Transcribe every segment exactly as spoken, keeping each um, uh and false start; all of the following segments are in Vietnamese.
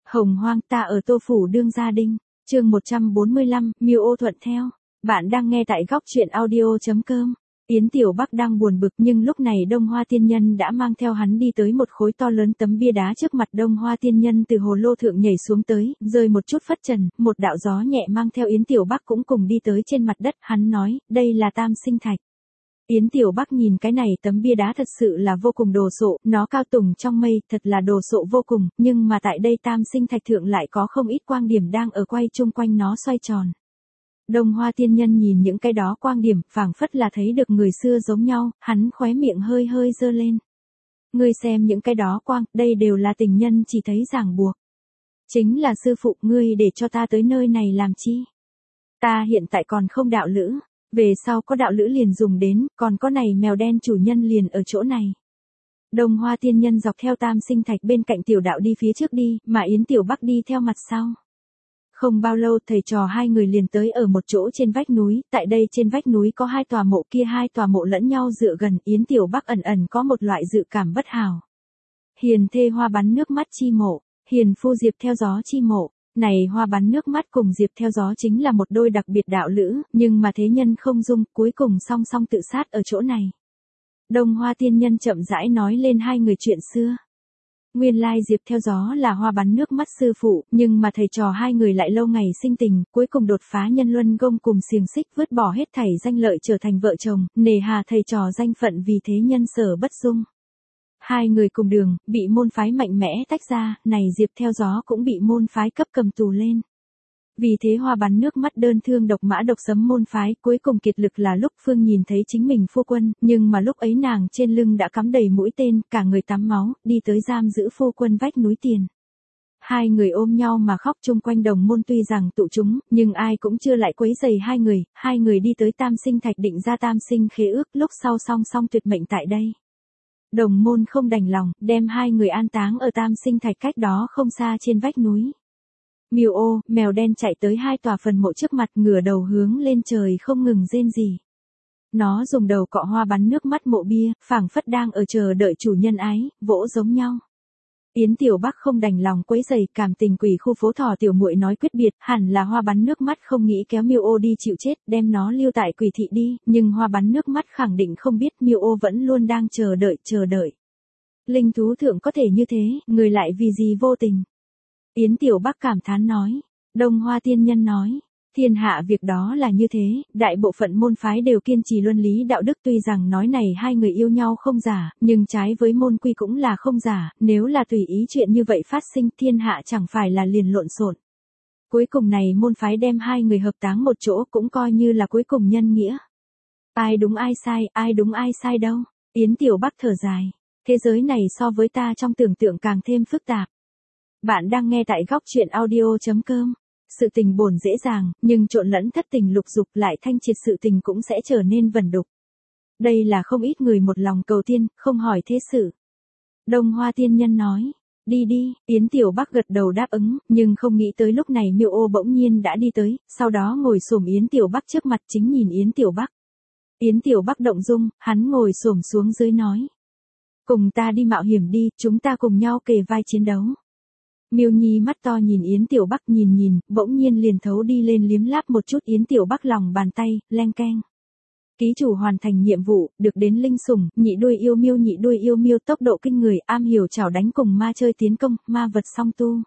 Hồng hoang ta ở Tô Phủ đương gia đinh, chương một trăm bốn mươi lăm, Miêu Ô thuận theo. Bạn đang nghe tại góc truyện audio.com. Yến Tiểu Bắc đang buồn bực nhưng lúc này Đông Hoa Tiên Nhân đã mang theo hắn đi tới một khối to lớn tấm bia đá trước mặt. Đông Hoa Tiên Nhân từ hồ lô thượng nhảy xuống tới, rơi một chút phất trần, một đạo gió nhẹ mang theo Yến Tiểu Bắc cũng cùng đi tới trên mặt đất. Hắn nói, đây là Tam Sinh Thạch. Yến Tiểu Bắc nhìn cái này tấm bia đá thật sự là vô cùng đồ sộ, nó cao tùng trong mây, thật là đồ sộ vô cùng, nhưng mà tại đây Tam Sinh Thạch thượng lại có không ít quang điểm đang ở quay chung quanh nó xoay tròn. Đông Hoa Tiên Nhân nhìn những cái đó quang điểm, phảng phất là thấy được người xưa giống nhau, hắn khóe miệng hơi hơi dơ lên. Ngươi xem những cái đó quang, đây đều là tình nhân chỉ thấy ràng buộc. Chính là sư phụ, ngươi để cho ta tới nơi này làm chi? Ta hiện tại còn không đạo lữ. Về sau có đạo lữ liền dùng đến, còn có này mèo đen chủ nhân liền ở chỗ này. Đông Hoa Tiên Nhân dọc theo Tam Sinh Thạch bên cạnh tiểu đạo đi phía trước đi, mà Yến Tiểu Bắc đi theo mặt sau. Không bao lâu thầy trò hai người liền tới ở một chỗ trên vách núi, tại đây trên vách núi có hai tòa mộ, kia hai tòa mộ lẫn nhau dựa gần. Yến Tiểu Bắc ẩn ẩn có một loại dự cảm bất hảo. Hiền thê hoa bắn nước mắt chi mộ, hiền phu diệp theo gió chi mộ. Này hoa bắn nước mắt cùng diệp theo gió chính là một đôi đặc biệt đạo lữ, nhưng mà thế nhân không dung, cuối cùng song song tự sát ở chỗ này. Đông Hoa Tiên Nhân chậm rãi nói lên hai người chuyện xưa. Nguyên lai diệp theo gió là hoa bắn nước mắt sư phụ, nhưng mà thầy trò hai người lại lâu ngày sinh tình, cuối cùng đột phá nhân luân gông cùng xiềng xích, vứt bỏ hết thảy danh lợi trở thành vợ chồng, nề hà thầy trò danh phận vì thế nhân sở bất dung. Hai người cùng đường, bị môn phái mạnh mẽ tách ra, này diệp theo gió cũng bị môn phái cấp cầm tù lên. Vì thế hoa bắn nước mắt đơn thương độc mã độc sấm môn phái, cuối cùng kiệt lực là lúc Phương nhìn thấy chính mình phu quân, nhưng mà lúc ấy nàng trên lưng đã cắm đầy mũi tên, cả người tắm máu, đi tới giam giữ phu quân vách núi tiền. Hai người ôm nhau mà khóc chung quanh đồng môn, tuy rằng tụ chúng, nhưng ai cũng chưa lại quấy rầy hai người, hai người đi tới Tam Sinh Thạch định ra Tam Sinh khế ước, lúc sau song song tuyệt mệnh tại đây. Đồng môn không đành lòng, đem hai người an táng ở Tam Sinh Thạch cách đó không xa trên vách núi. Miêu Ô, mèo đen chạy tới hai tòa phần mộ trước mặt, ngửa đầu hướng lên trời không ngừng rên rỉ. Nó dùng đầu cọ hoa bắn nước mắt mộ bia, phảng phất đang ở chờ đợi chủ nhân ái, vỗ giống nhau. Yến Tiểu Bắc không đành lòng quấy rầy, cảm tình quỷ khu phố thỏ tiểu muội nói quyết biệt, hẳn là hoa bắn nước mắt không nghĩ kéo Miêu Ô đi chịu chết, đem nó lưu tại quỷ thị đi, nhưng hoa bắn nước mắt khẳng định không biết, Miêu Ô vẫn luôn đang chờ đợi, chờ đợi. Linh thú thượng có thể như thế, người lại vì gì vô tình? Yến Tiểu Bắc cảm thán nói. Đông Hoa Tiên Nhân nói, thiên hạ việc đó là như thế, đại bộ phận môn phái đều kiên trì luân lý đạo đức, tuy rằng nói này hai người yêu nhau không giả, nhưng trái với môn quy cũng là không giả, nếu là tùy ý chuyện như vậy phát sinh, thiên hạ chẳng phải là liền lộn xộn. Cuối cùng này môn phái đem hai người hợp táng một chỗ cũng coi như là cuối cùng nhân nghĩa. Ai đúng ai sai, ai đúng ai sai đâu. Yến Tiểu Bắc thở dài, thế giới này so với ta trong tưởng tượng càng thêm phức tạp. Bạn đang nghe tại góc truyện audio.com. Sự tình bổn dễ dàng, nhưng trộn lẫn thất tình lục dục lại thanh triệt sự tình cũng sẽ trở nên vẩn đục. Đây là không ít người một lòng cầu tiên, không hỏi thế sự. Đông Hoa Tiên Nhân nói, đi đi, Yến Tiểu Bắc gật đầu đáp ứng, nhưng không nghĩ tới lúc này Miêu Ô bỗng nhiên đã đi tới, sau đó ngồi xổm Yến Tiểu Bắc trước mặt chính nhìn Yến Tiểu Bắc. Yến Tiểu Bắc động dung, hắn ngồi xổm xuống dưới nói. Cùng ta đi mạo hiểm đi, chúng ta cùng nhau kề vai chiến đấu. Miêu Nhi mắt to nhìn Yến Tiểu Bắc nhìn nhìn, bỗng nhiên liền thấu đi lên liếm láp một chút Yến Tiểu Bắc lòng bàn tay, leng keng. Ký chủ hoàn thành nhiệm vụ, được đến linh sủng, nhị đuôi yêu miêu nhị đuôi yêu miêu tốc độ kinh người, am hiểu chảo đánh cùng ma chơi tiến công, ma vật song tu.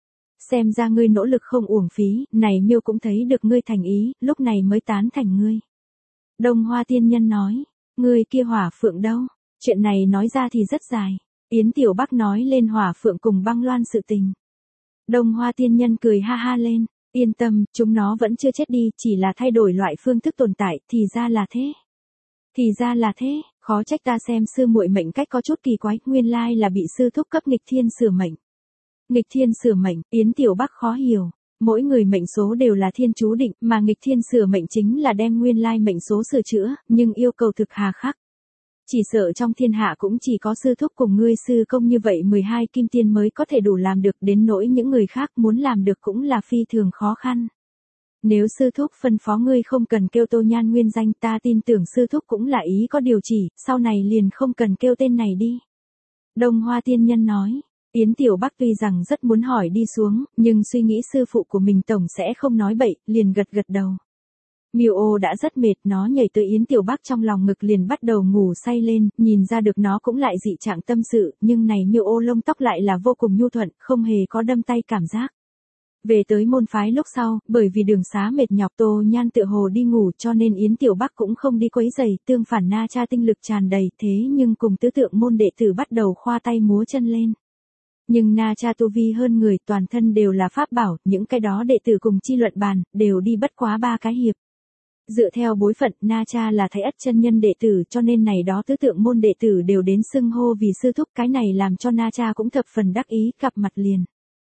Xem ra ngươi nỗ lực không uổng phí, này miêu cũng thấy được ngươi thành ý, lúc này mới tán thành ngươi. Đông Hoa Tiên Nhân nói, ngươi kia hỏa phượng đâu? Chuyện này nói ra thì rất dài. Yến Tiểu Bắc nói lên hỏa phượng cùng băng loan sự tình. Đông Hoa Tiên Nhân cười ha ha lên, yên tâm, chúng nó vẫn chưa chết đi, chỉ là thay đổi loại phương thức tồn tại, thì ra là thế. Thì ra là thế, khó trách ta xem sư muội mệnh cách có chút kỳ quái, nguyên lai là bị sư thúc cấp nghịch thiên sửa mệnh. Nghịch thiên sửa mệnh, Yến Tiểu Bắc khó hiểu, mỗi người mệnh số đều là thiên chú định, mà nghịch thiên sửa mệnh chính là đem nguyên lai mệnh số sửa chữa, nhưng yêu cầu thực hà khắc. Chỉ sợ trong thiên hạ cũng chỉ có sư thúc cùng ngươi sư công như vậy mười hai kim tiên mới có thể đủ làm được, đến nỗi những người khác muốn làm được cũng là phi thường khó khăn. Nếu sư thúc phân phó ngươi không cần kêu Tô Nhan nguyên danh, ta tin tưởng sư thúc cũng là ý có điều chỉ, sau này liền không cần kêu tên này đi. Đông Hoa Tiên Nhân nói, Yến Tiểu Bắc tuy rằng rất muốn hỏi đi xuống, nhưng suy nghĩ sư phụ của mình tổng sẽ không nói bậy, liền gật gật đầu. Miêu Ô đã rất mệt, nó nhảy tới Yến Tiểu Bắc trong lòng ngực liền bắt đầu ngủ say lên, nhìn ra được nó cũng lại dị trạng tâm sự, nhưng này Miêu Ô lông tóc lại là vô cùng nhu thuận, không hề có đâm tay cảm giác. Về tới môn phái lúc sau, bởi vì đường xá mệt nhọc Tô Nhan tựa hồ đi ngủ cho nên Yến Tiểu Bắc cũng không đi quấy giày, tương phản Na Cha tinh lực tràn đầy thế nhưng cùng tứ tượng môn đệ tử bắt đầu khoa tay múa chân lên. Nhưng Na Cha tu vi hơn người, toàn thân đều là pháp bảo, những cái đó đệ tử cùng chi luận bàn, đều đi bất quá ba cái hiệp. Dựa theo bối phận, Na Cha là Thái Ất chân nhân đệ tử cho nên này đó tứ tượng môn đệ tử đều đến xưng hô vì sư thúc, cái này làm cho Na Cha cũng thập phần đắc ý, gặp mặt liền.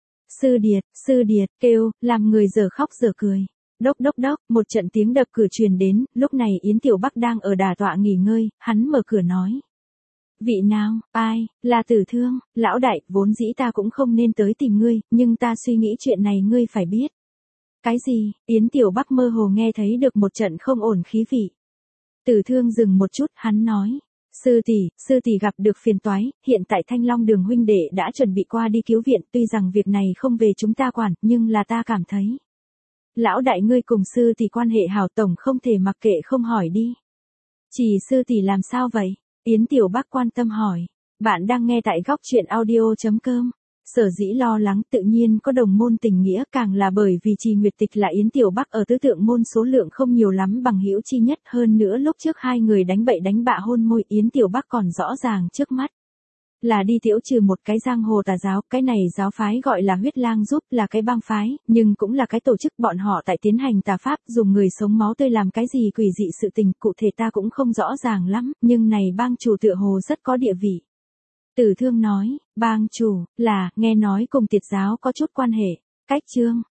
Sư Điệt, sư Điệt, kêu, làm người giờ khóc giờ cười. Đốc đốc đốc, một trận tiếng đập cửa truyền đến, lúc này Yến Tiểu Bắc đang ở đà tọa nghỉ ngơi, hắn mở cửa nói. Vị nào, ai, là Tử Thương, lão đại, vốn dĩ ta cũng không nên tới tìm ngươi, nhưng ta suy nghĩ chuyện này ngươi phải biết. Cái gì, Yến Tiểu Bắc mơ hồ nghe thấy được một trận không ổn khí vị. Tử Thương dừng một chút, hắn nói. Sư tỷ, sư tỷ gặp được phiền toái, hiện tại Thanh Long Đường huynh đệ đã chuẩn bị qua đi cứu viện, tuy rằng việc này không về chúng ta quản, nhưng là ta cảm thấy. Lão đại ngươi cùng sư tỷ quan hệ hảo, tổng không thể mặc kệ không hỏi đi. Chỉ sư tỷ làm sao vậy? Yến Tiểu Bắc quan tâm hỏi. Bạn đang nghe tại góc truyện audio chấm com. Sở dĩ lo lắng tự nhiên có đồng môn tình nghĩa, càng là bởi vì Trì Nguyệt Tịch là Yến Tiểu Bắc ở tứ tượng môn số lượng không nhiều lắm bằng hữu chi nhất, hơn nữa lúc trước hai người đánh bậy đánh bạ hôn môi, Yến Tiểu Bắc còn rõ ràng trước mắt. Là đi tiễu trừ một cái giang hồ tà giáo, cái này giáo phái gọi là Huyết Lang giúp, là cái bang phái, nhưng cũng là cái tổ chức, bọn họ tại tiến hành tà pháp, dùng người sống máu tươi làm cái gì quỷ dị sự tình, cụ thể ta cũng không rõ ràng lắm, nhưng này bang chủ tựa hồ rất có địa vị. Tử Thương nói, bang chủ, là, nghe nói cùng Tiệt giáo có chút quan hệ. Cách chương,